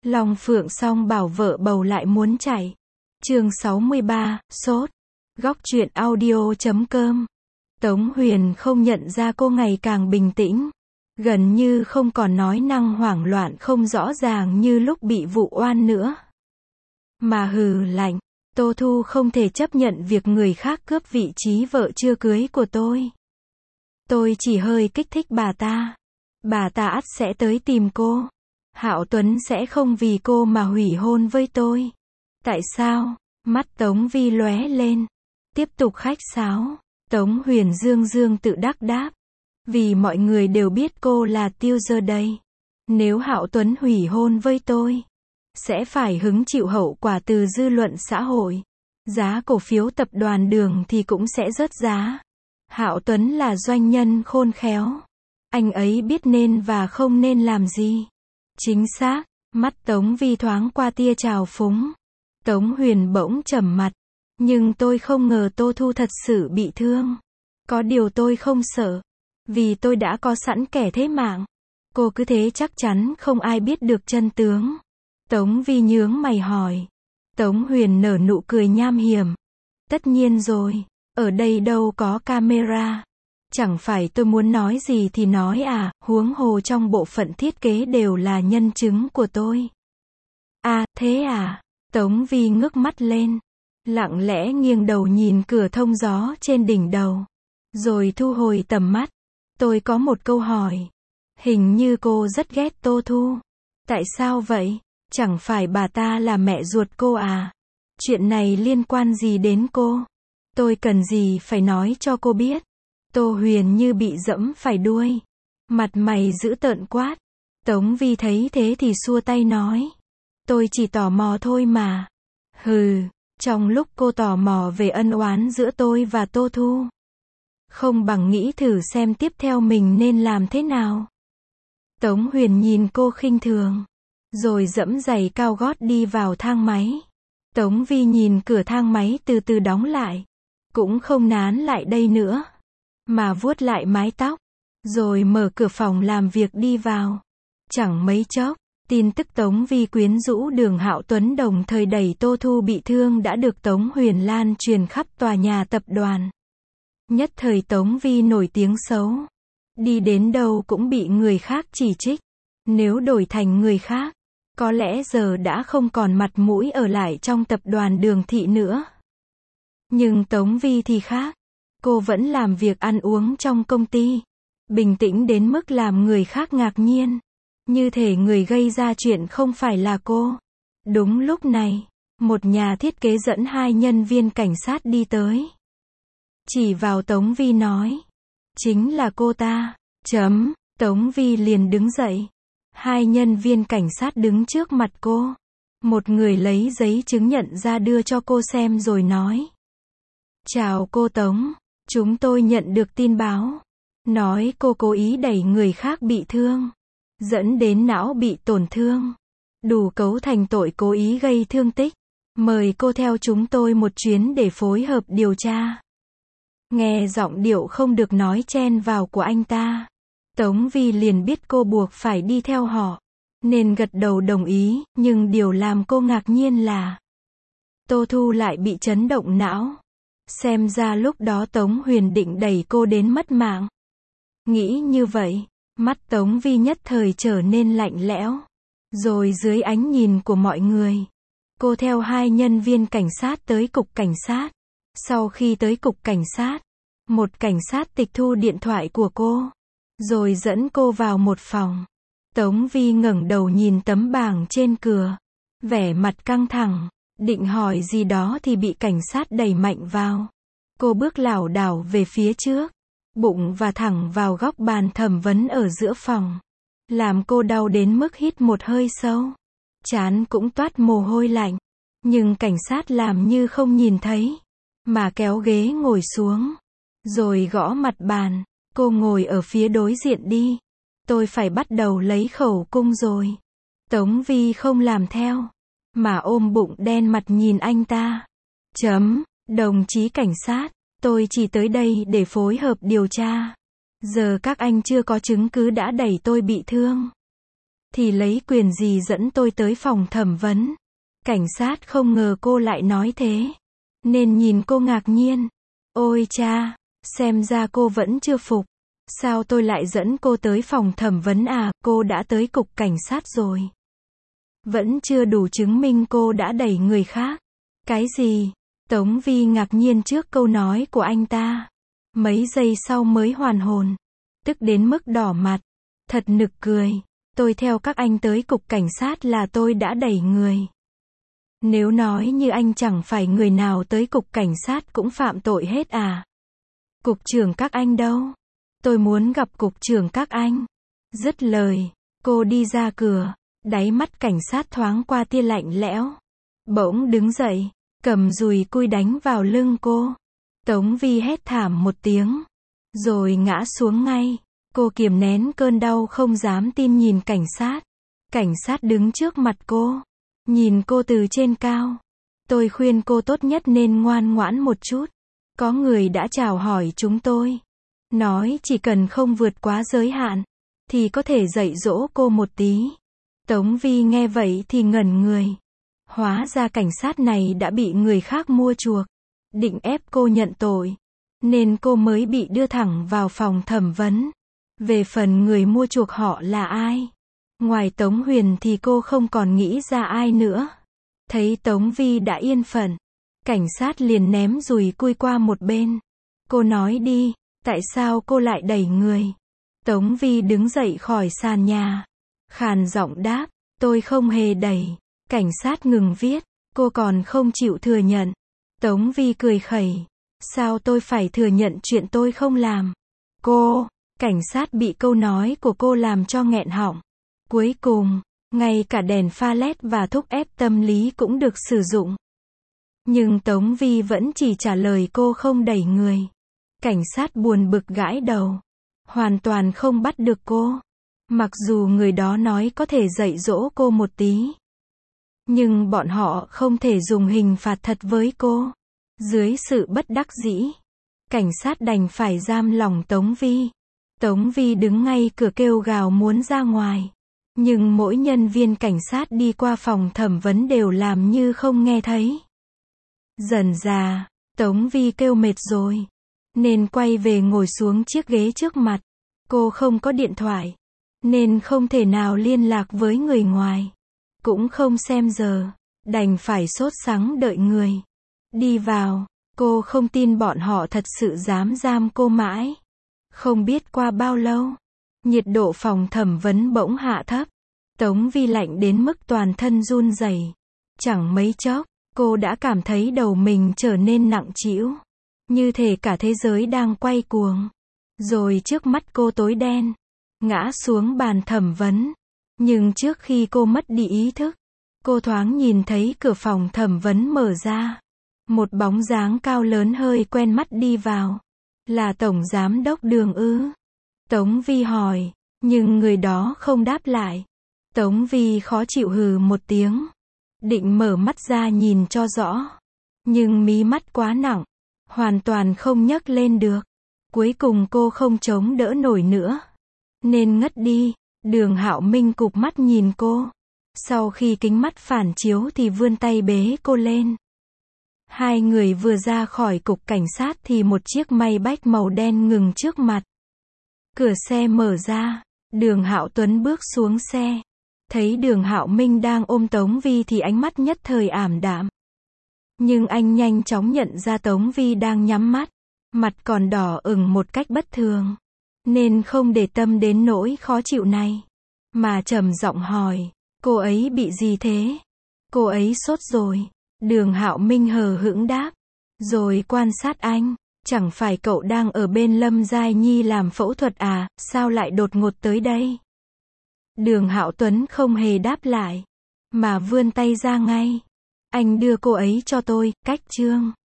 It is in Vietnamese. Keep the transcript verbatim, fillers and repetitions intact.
Long Phượng song bảo vợ bầu lại muốn chạy. Chương sáu mươi ba, sốt. Góc truyện audio chấm com. Tống Huyền không nhận ra cô ngày càng bình tĩnh. Gần như không còn nói năng hoảng loạn không rõ ràng như lúc bị vụ oan nữa. Mà hừ lạnh, Tô Thu không thể chấp nhận việc người khác cướp vị trí vợ chưa cưới của tôi. Tôi chỉ hơi kích thích bà ta. Bà ta ắt sẽ tới tìm cô. Hạo Tuấn sẽ không vì cô mà hủy hôn với tôi. Tại sao? Mắt Tống Vi lóe lên. Tiếp tục khách sáo. Tống Huyền dương dương tự đắc đáp. Vì mọi người đều biết cô là Tiêu Dơ đây. Nếu Hạo Tuấn hủy hôn với tôi, sẽ phải hứng chịu hậu quả từ dư luận xã hội. Giá cổ phiếu tập đoàn Đường thì cũng sẽ rớt giá. Hạo Tuấn là doanh nhân khôn khéo. Anh ấy biết nên và không nên làm gì. Chính xác, mắt Tống Vi thoáng qua tia trào phúng. Tống Huyền bỗng trầm mặt. Nhưng tôi không ngờ Tô Thu thật sự bị thương. Có điều tôi không sợ. Vì tôi đã có sẵn kẻ thế mạng. Cô cứ thế chắc chắn không ai biết được chân tướng. Tống Vi nhướng mày hỏi. Tống Huyền nở nụ cười nham hiểm. Tất nhiên rồi, ở đây đâu có camera. Chẳng phải tôi muốn nói gì thì nói à, huống hồ trong bộ phận thiết kế đều là nhân chứng của tôi. À, thế à? Tống Vi ngước mắt lên. Lặng lẽ nghiêng đầu nhìn cửa thông gió trên đỉnh đầu. Rồi thu hồi tầm mắt. Tôi có một câu hỏi. Hình như cô rất ghét Tô Thu. Tại sao vậy? Chẳng phải bà ta là mẹ ruột cô à? Chuyện này liên quan gì đến cô? Tôi cần gì phải nói cho cô biết? Tô Huyền như bị dẫm phải đuôi. Mặt mày dữ tợn quát. Tống Vi thấy thế thì xua tay nói. Tôi chỉ tò mò thôi mà. Hừ, trong lúc cô tò mò về ân oán giữa tôi và Tô Thu, không bằng nghĩ thử xem tiếp theo mình nên làm thế nào. Tống Huyền nhìn cô khinh thường. Rồi dẫm giày cao gót đi vào thang máy. Tống Vi nhìn cửa thang máy từ từ đóng lại. Cũng không nán lại đây nữa. Mà vuốt lại mái tóc. Rồi mở cửa phòng làm việc đi vào. Chẳng mấy chốc, tin tức Tống Vi quyến rũ Đường Hạo Tuấn đồng thời đẩy Tô Thu bị thương đã được Tống Huyền lan truyền khắp tòa nhà tập đoàn. Nhất thời Tống Vi nổi tiếng xấu. Đi đến đâu cũng bị người khác chỉ trích. Nếu đổi thành người khác, có lẽ giờ đã không còn mặt mũi ở lại trong tập đoàn Đường Thị nữa. Nhưng Tống Vi thì khác. Cô vẫn làm việc ăn uống trong công ty. Bình tĩnh đến mức làm người khác ngạc nhiên. Như thể người gây ra chuyện không phải là cô. Đúng lúc này, một nhà thiết kế dẫn hai nhân viên cảnh sát đi tới. Chỉ vào Tống Vi nói. Chính là cô ta. Chấm. Tống Vi liền đứng dậy. Hai nhân viên cảnh sát đứng trước mặt cô. Một người lấy giấy chứng nhận ra đưa cho cô xem rồi nói. Chào cô Tống. Chúng tôi nhận được tin báo. Nói cô cố ý đẩy người khác bị thương. Dẫn đến não bị tổn thương. Đủ cấu thành tội cố ý gây thương tích. Mời cô theo chúng tôi một chuyến để phối hợp điều tra. Nghe giọng điệu không được nói chen vào của anh ta. Tống Vi liền biết cô buộc phải đi theo họ. Nên gật đầu đồng ý, nhưng điều làm cô ngạc nhiên là Tô Thu lại bị chấn động não. Xem ra lúc đó Tống Huyền định đẩy cô đến mất mạng. Nghĩ như vậy, mắt Tống Vi nhất thời trở nên lạnh lẽo. Rồi dưới ánh nhìn của mọi người, cô theo hai nhân viên cảnh sát tới cục cảnh sát. Sau khi tới cục cảnh sát, một cảnh sát tịch thu điện thoại của cô. Rồi dẫn cô vào một phòng. Tống Vi ngẩng đầu nhìn tấm bảng trên cửa. Vẻ mặt căng thẳng. Định hỏi gì đó thì bị cảnh sát đẩy mạnh vào. Cô bước lảo đảo về phía trước. Bụng và thẳng vào góc bàn thẩm vấn ở giữa phòng. Làm cô đau đến mức hít một hơi sâu. Trán cũng toát mồ hôi lạnh. Nhưng cảnh sát làm như không nhìn thấy. Mà kéo ghế ngồi xuống. Rồi gõ mặt bàn. Cô ngồi ở phía đối diện đi. Tôi phải bắt đầu lấy khẩu cung rồi. Tống Vi không làm theo. Mà ôm bụng đen mặt nhìn anh ta. Chấm. Đồng chí cảnh sát. Tôi chỉ tới đây để phối hợp điều tra. Giờ các anh chưa có chứng cứ đã đẩy tôi bị thương. thì lấy quyền gì dẫn tôi tới phòng thẩm vấn. Cảnh sát không ngờ cô lại nói thế, nên nhìn cô ngạc nhiên. Ôi cha, xem ra cô vẫn chưa phục. Sao tôi lại dẫn cô tới phòng thẩm vấn à, cô đã tới cục cảnh sát rồi. Vẫn chưa đủ chứng minh cô đã đẩy người khác. Cái gì? Tống Vi ngạc nhiên trước câu nói của anh ta. Mấy giây sau mới hoàn hồn. Tức đến mức đỏ mặt. Thật nực cười. Tôi theo các anh tới cục cảnh sát là tôi đã đẩy người. Nếu nói như anh chẳng phải người nào tới cục cảnh sát cũng phạm tội hết à. Cục trưởng các anh đâu? Tôi muốn gặp cục trưởng các anh. Dứt lời, cô đi ra cửa. Đáy mắt cảnh sát thoáng qua tia lạnh lẽo. Bỗng đứng dậy, cầm dùi cui đánh vào lưng cô. Tống Vi hét thảm một tiếng, rồi ngã xuống ngay. Cô kiềm nén cơn đau không dám tin nhìn cảnh sát. Cảnh sát đứng trước mặt cô, nhìn cô từ trên cao. Tôi khuyên cô tốt nhất nên ngoan ngoãn một chút. Có người đã chào hỏi chúng tôi, nói chỉ cần không vượt quá giới hạn, thì có thể dạy dỗ cô một tí. Tống Vi nghe vậy thì ngẩn người. Hóa ra cảnh sát này đã bị người khác mua chuộc, định ép cô nhận tội, nên cô mới bị đưa thẳng vào phòng thẩm vấn. Về phần người mua chuộc họ là ai? Ngoài Tống Huyền thì cô không còn nghĩ ra ai nữa. Thấy Tống Vi đã yên phận, cảnh sát liền ném dùi cui qua một bên. Cô nói đi, tại sao cô lại đẩy người? Tống Vi đứng dậy khỏi sàn nhà, khàn giọng đáp, tôi không hề đẩy. Cảnh sát ngừng viết, cô còn không chịu thừa nhận. Tống Vi cười khẩy, sao tôi phải thừa nhận chuyện tôi không làm? Cô, cảnh sát bị câu nói của cô làm cho nghẹn họng. Cuối cùng, ngay cả đèn pha led và thúc ép tâm lý cũng được sử dụng. Nhưng Tống Vi vẫn chỉ trả lời cô không đẩy người. Cảnh sát buồn bực gãi đầu, hoàn toàn không bắt được cô. Mặc dù người đó nói có thể dạy dỗ cô một tí, nhưng bọn họ không thể dùng hình phạt thật với cô. Dưới sự bất đắc dĩ, cảnh sát đành phải giam lỏng Tống Vi. Tống Vi đứng ngay cửa kêu gào muốn ra ngoài. Nhưng mỗi nhân viên cảnh sát đi qua phòng thẩm vấn đều làm như không nghe thấy. Dần dà, Tống Vi kêu mệt rồi, nên quay về ngồi xuống chiếc ghế trước mặt. Cô không có điện thoại, nên không thể nào liên lạc với người ngoài. Cũng không xem giờ, đành phải sốt sắng đợi người đi vào. Cô không tin bọn họ thật sự dám giam cô mãi. Không biết qua bao lâu, nhiệt độ phòng thẩm vấn bỗng hạ thấp. Tống Vi lạnh đến mức toàn thân run rẩy. Chẳng mấy chốc, cô đã cảm thấy đầu mình trở nên nặng trĩu, như thể cả thế giới đang quay cuồng. Rồi trước mắt cô tối đen, ngã xuống bàn thẩm vấn. Nhưng trước khi cô mất đi ý thức, cô thoáng nhìn thấy cửa phòng thẩm vấn mở ra. Một bóng dáng cao lớn hơi quen mắt đi vào. Là Tổng Giám đốc Đường ư? Tống Vi hỏi, nhưng người đó không đáp lại. Tống Vi khó chịu hừ một tiếng, định mở mắt ra nhìn cho rõ. Nhưng mí mắt quá nặng, hoàn toàn không nhấc lên được. Cuối cùng cô không chống đỡ nổi nữa, nên ngất đi. Đường Hạo Minh cụp mắt nhìn cô. Sau khi kính mắt phản chiếu thì vươn tay bế cô lên. Hai người vừa ra khỏi cục cảnh sát thì một chiếc Maybach màu đen ngừng trước mặt. Cửa xe mở ra, Đường Hạo Tuấn bước xuống xe. Thấy Đường Hạo Minh đang ôm Tống Vi thì ánh mắt nhất thời ảm đạm. Nhưng anh nhanh chóng nhận ra Tống Vi đang nhắm mắt, mặt còn đỏ ửng một cách bất thường, nên không để tâm đến nỗi khó chịu này, mà trầm giọng hỏi, cô ấy bị gì thế? Cô ấy sốt rồi. Đường Hạo Minh hờ hững đáp, rồi quan sát anh, chẳng phải cậu đang ở bên Lâm Giai Nhi làm phẫu thuật à, sao lại đột ngột tới đây? Đường Hạo Tuấn không hề đáp lại, mà vươn tay ra ngay. Anh đưa cô ấy cho tôi, cách trương.